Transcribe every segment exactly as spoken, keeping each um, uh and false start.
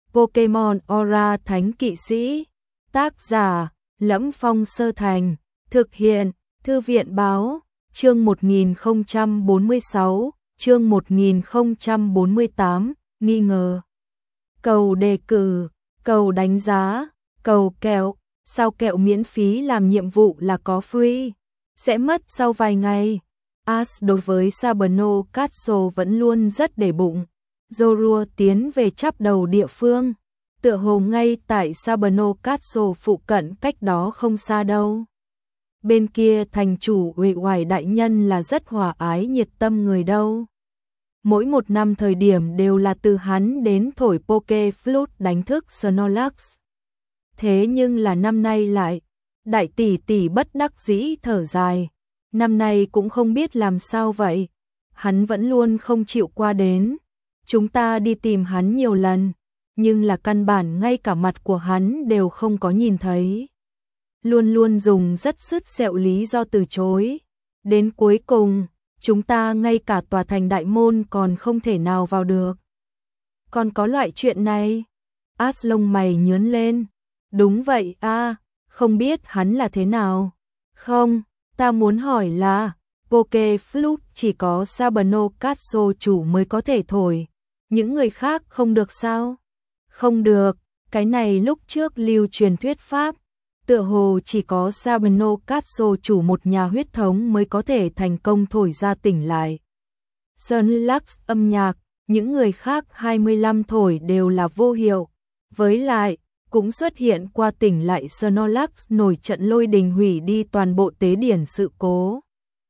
Pokemon Aura Thánh Kỵ Sĩ. Tác giả: Lẫm Phong Sơ Thành. Thực hiện: Thư viện báo. Chương một nghìn không trăm bốn mươi sáu, chương một nghìn không trăm bốn mươi tám, nghi ngờ. Cầu đề cử, cầu đánh giá, cầu kẹo. Sao kẹo miễn phí làm nhiệm vụ là có free, sẽ mất sau vài ngày. Ash đối với Sabano Castle vẫn luôn rất để bụng. Zorua tiến về chắp đầu địa phương, tựa hồ ngay tại Sabano Castle phụ cận, cách đó không xa đâu. Bên kia thành chủ Uể Oải đại nhân là rất hòa ái nhiệt tâm người đâu. Mỗi một năm thời điểm đều là từ hắn đến thổi Poke Flute đánh thức Snorlax. Thế nhưng là năm nay lại, đại tỷ tỷ bất đắc dĩ thở dài. Năm nay cũng không biết làm sao vậy, hắn vẫn luôn không chịu qua đến. Chúng ta đi tìm hắn nhiều lần, nhưng là căn bản ngay cả mặt của hắn đều không có nhìn thấy. Luôn luôn dùng rất sứt sẹo lý do từ chối. Đến cuối cùng, chúng ta ngay cả tòa thành đại môn còn không thể nào vào được. Còn có loại chuyện này? Ash lông mày nhướng lên. Đúng vậy a, à, không biết hắn là thế nào. Không, ta muốn hỏi là, Poke Flute chỉ có Sabano Castle chủ mới có thể thổi, những người khác không được sao? Không được, cái này lúc trước lưu truyền thuyết pháp, tựa hồ chỉ có Sabano Castle chủ một nhà huyết thống mới có thể thành công thổi ra tỉnh lại Snorlax âm nhạc, những người khác hai mươi lăm thổi đều là vô hiệu. Với lại, cũng xuất hiện qua tỉnh lại Snorlax nổi trận lôi đình hủy đi toàn bộ tế điển sự cố.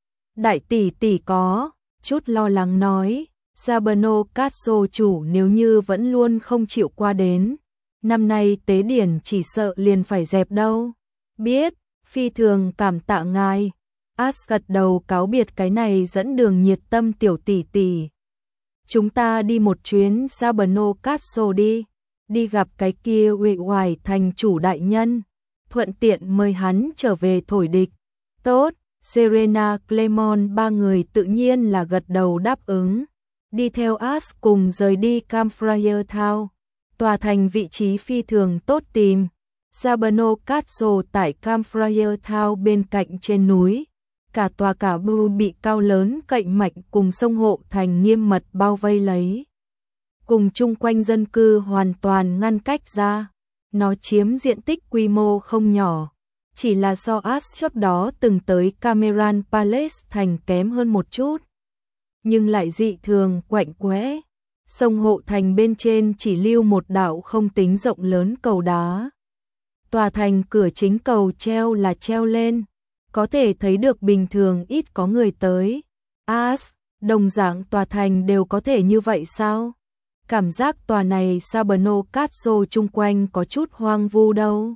Đại tỷ tỷ có chút lo lắng nói, Sabano Castle chủ nếu như vẫn luôn không chịu qua đến, năm nay tế điển chỉ sợ liền phải dẹp đâu. Biết, phi thường cảm tạ ngài. Ash gật đầu cáo biệt cái này dẫn đường nhiệt tâm tiểu tỷ tỷ. Chúng ta đi một chuyến Sabano Castle đi, đi gặp cái kia Uể Oải thành chủ đại nhân, thuận tiện mời hắn trở về thổi địch. Tốt, Serena, Clemon ba người tự nhiên là gật đầu đáp ứng. Đi theo Ash cùng rời đi Campfire Town. Tòa thành vị trí phi thường tốt tìm. Sabano Castle tại Campfire Town bên cạnh trên núi. Cả tòa cả blue bị cao lớn cậy mạnh cùng sông hộ thành nghiêm mật bao vây lấy. Cùng chung quanh dân cư hoàn toàn ngăn cách ra. Nó chiếm diện tích quy mô không nhỏ. Chỉ là so Ash trước đó từng tới Cameron Palace thành kém hơn một chút. Nhưng lại dị thường quạnh quẽ. Sông hộ thành bên trên chỉ lưu một đạo không tính rộng lớn cầu đá. Tòa thành cửa chính cầu treo là treo lên, có thể thấy được bình thường ít có người tới. Ash, đồng dạng tòa thành đều có thể như vậy sao? Cảm giác tòa này Sabano Castle chung quanh có chút hoang vu đâu.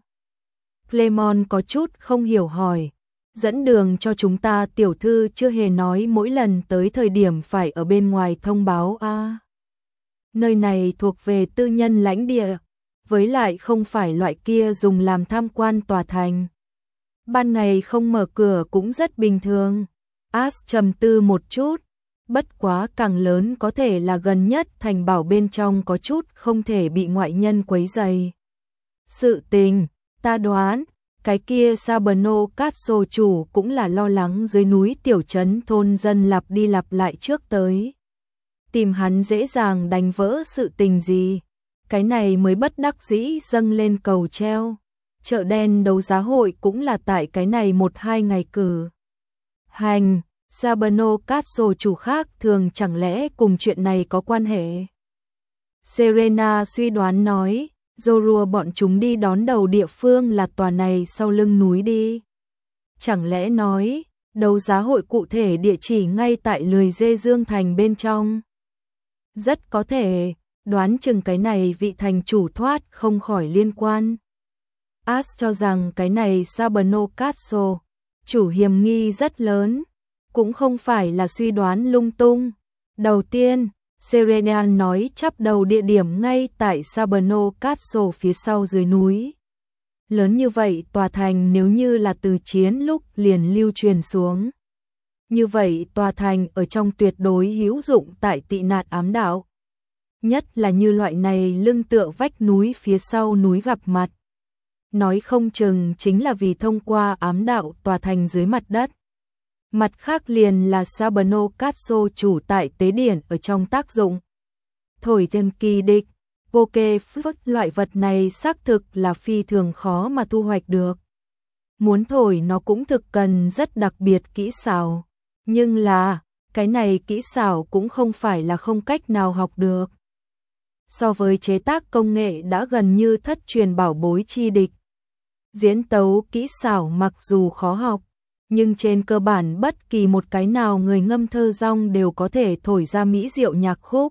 Clemon có chút không hiểu hỏi. Dẫn đường cho chúng ta tiểu thư chưa hề nói mỗi lần tới thời điểm phải ở bên ngoài thông báo a. À, nơi này thuộc về tư nhân lãnh địa, với lại không phải loại kia dùng làm tham quan tòa thành. Ban ngày không mở cửa cũng rất bình thường. Ash trầm tư một chút, bất quá càng lớn có thể là gần nhất thành bảo bên trong có chút không thể bị ngoại nhân quấy rầy. Sự tình, ta đoán, cái kia Sabano Castle chủ cũng là lo lắng dưới núi tiểu trấn thôn dân lặp đi lặp lại trước tới. Tìm hắn dễ dàng đánh vỡ sự tình gì. Cái này mới bất đắc dĩ dâng lên cầu treo. Chợ đen đấu giá hội cũng là tại cái này một hai ngày cử hành. Sabano Castle chủ khác thường chẳng lẽ cùng chuyện này có quan hệ. Serena suy đoán nói, Zorua bọn chúng đi đón đầu địa phương là tòa này sau lưng núi đi. Chẳng lẽ nói, đấu giá hội cụ thể địa chỉ ngay tại lười dê Dương thành bên trong. Rất có thể, đoán chừng cái này vị thành chủ thoát không khỏi liên quan. Ash cho rằng cái này Sabano Castle, chủ hiểm nghi rất lớn, cũng không phải là suy đoán lung tung. Đầu tiên, Serena nói chắp đầu địa điểm ngay tại Sabano Castle phía sau dưới núi. Lớn như vậy tòa thành nếu như là từ chiến lúc liền lưu truyền xuống. Như vậy tòa thành ở trong tuyệt đối hữu dụng tại tị nạn ám đạo. nhất là như loại này lưng tựa vách núi phía sau núi gặp mặt. Nói không chừng chính là vì thông qua ám đạo tòa thành dưới mặt đất. Mặt khác liền là Sabano Katso chủ tại tế điển ở trong tác dụng. Thổi thêm kỳ địch, Poke Flute loại vật này xác thực là phi thường khó mà thu hoạch được. Muốn thổi nó cũng thực cần rất đặc biệt kỹ xảo. Nhưng là, cái này kỹ xảo cũng không phải là không cách nào học được. So với chế tác công nghệ đã gần như thất truyền bảo bối chi địch. Diễn tấu kỹ xảo mặc dù khó học, nhưng trên cơ bản bất kỳ một cái nào người ngâm thơ rong đều có thể thổi ra mỹ diệu nhạc khúc.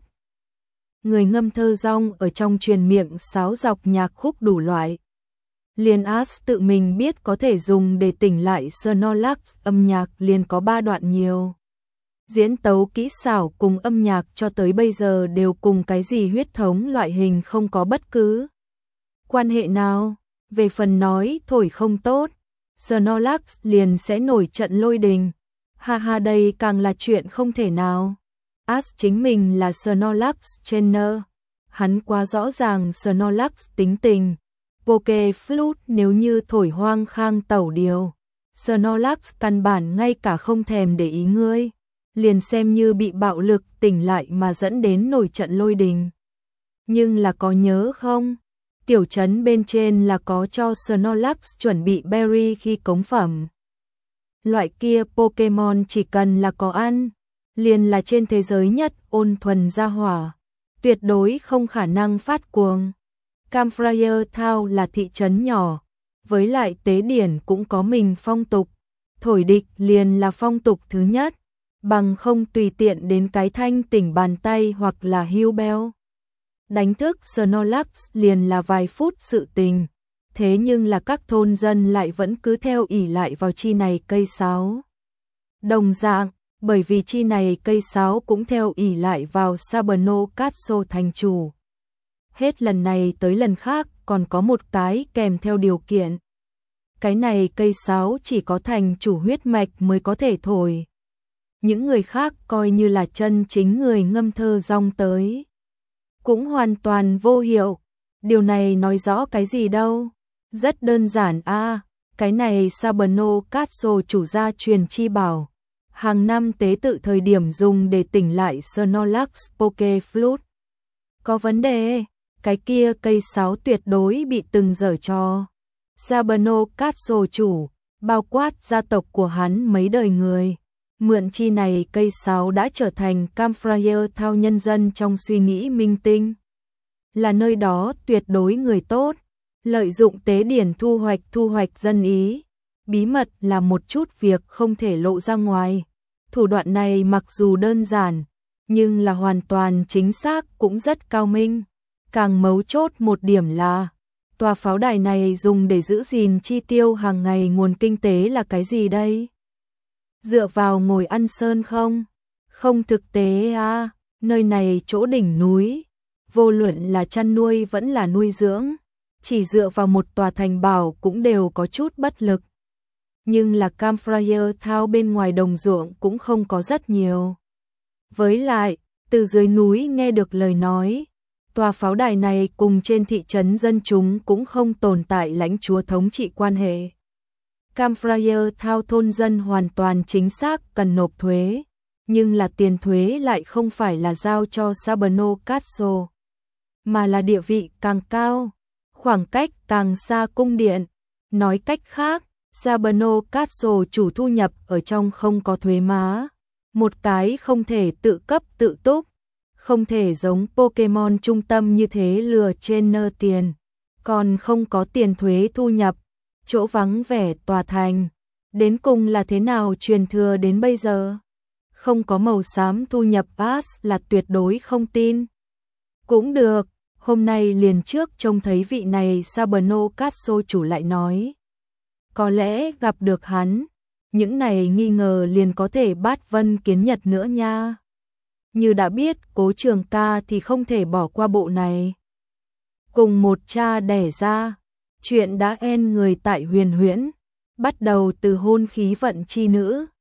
Người ngâm thơ rong ở trong truyền miệng sáo dọc nhạc khúc đủ loại. Liền As tự mình biết có thể dùng để tỉnh lại Snorlax âm nhạc liền có ba đoạn nhiều. Diễn tấu kỹ xảo cùng âm nhạc cho tới bây giờ đều cùng cái gì huyết thống loại hình không có bất cứ quan hệ nào. Về phần nói thổi không tốt, Snorlax liền sẽ nổi trận lôi đình. Ha ha, đây càng là chuyện không thể nào. As chính mình là Snorlax trainer, hắn quá rõ ràng Snorlax tính tình. Poke Flute nếu như thổi hoang khang tẩu điều, Snorlax căn bản ngay cả không thèm để ý ngươi, liền xem như bị bạo lực tỉnh lại mà dẫn đến nổi trận lôi đình. Nhưng là có nhớ không? Tiểu trấn bên trên là có cho Snorlax chuẩn bị berry khi cống phẩm. Loại kia Pokemon chỉ cần là có ăn, liền là trên thế giới nhất ôn thuần gia hỏa, tuyệt đối không khả năng phát cuồng. Campfire Town là thị trấn nhỏ, với lại tế điển cũng có mình phong tục, thổi địch liền là phong tục thứ nhất, bằng không tùy tiện đến cái thanh tỉnh bàn tay hoặc là hưu beo. Đánh thức Snorlax liền là vài phút sự tình, thế nhưng là các thôn dân lại vẫn cứ theo ỷ lại vào chi này cây sáo. Đồng dạng, bởi vì chi này cây sáo cũng theo ỷ lại vào Sabano Katso thành chủ. Hết lần này tới lần khác còn có một cái kèm theo điều kiện. Cái này cây sáo chỉ có thành chủ huyết mạch mới có thể thổi. Những người khác coi như là chân chính người ngâm thơ rong tới, cũng hoàn toàn vô hiệu. Điều này nói rõ cái gì đâu? Rất đơn giản a, à, cái này Sabano Katso chủ gia truyền chi bảo, hàng năm tế tự thời điểm dùng để tỉnh lại Snorlax Poke Flute. Có vấn đề, cái kia cây sáo tuyệt đối bị từng giở trò. Sabano Katso chủ, bao quát gia tộc của hắn mấy đời người, mượn chi này cây sáo đã trở thành Campfire Town nhân dân trong suy nghĩ minh tinh. Là nơi đó tuyệt đối người tốt, lợi dụng tế điển thu hoạch thu hoạch dân ý, bí mật là một chút việc không thể lộ ra ngoài. Thủ đoạn này mặc dù đơn giản, nhưng là hoàn toàn chính xác cũng rất cao minh. Càng mấu chốt một điểm là, tòa pháo đài này dùng để giữ gìn chi tiêu hàng ngày nguồn kinh tế là cái gì đây? Dựa vào ngồi ăn sơn không? Không thực tế à, nơi này chỗ đỉnh núi, vô luận là chăn nuôi vẫn là nuôi dưỡng, chỉ dựa vào một tòa thành bảo cũng đều có chút bất lực. Nhưng là Campfire Town bên ngoài đồng ruộng cũng không có rất nhiều. Với lại, từ dưới núi nghe được lời nói, tòa pháo đài này cùng trên thị trấn dân chúng cũng không tồn tại lãnh chúa thống trị quan hệ. Campfire Town thôn dân hoàn toàn chính xác cần nộp thuế, nhưng là tiền thuế lại không phải là giao cho Sabano Katso, mà là địa vị càng cao, khoảng cách càng xa cung điện. Nói cách khác, Sabano Katso chủ thu nhập ở trong không có thuế má, một cái không thể tự cấp tự túc, không thể giống Pokemon trung tâm như thế lừa trên nơ tiền, còn không có tiền thuế thu nhập, chỗ vắng vẻ tòa thành, đến cùng là thế nào truyền thừa đến bây giờ? Không có màu xám thu nhập As là tuyệt đối không tin. Cũng được, hôm nay liền trước trông thấy vị này Sabano Katso chủ lại nói. Có lẽ gặp được hắn, những này nghi ngờ liền có thể bát vân kiến nhật nữa nha. Như đã biết Cố Trường Ca thì không thể bỏ qua bộ này. Cùng một cha đẻ ra, chuyện đã en người tại huyền huyễn, bắt đầu từ hôn khí vận chi nữ,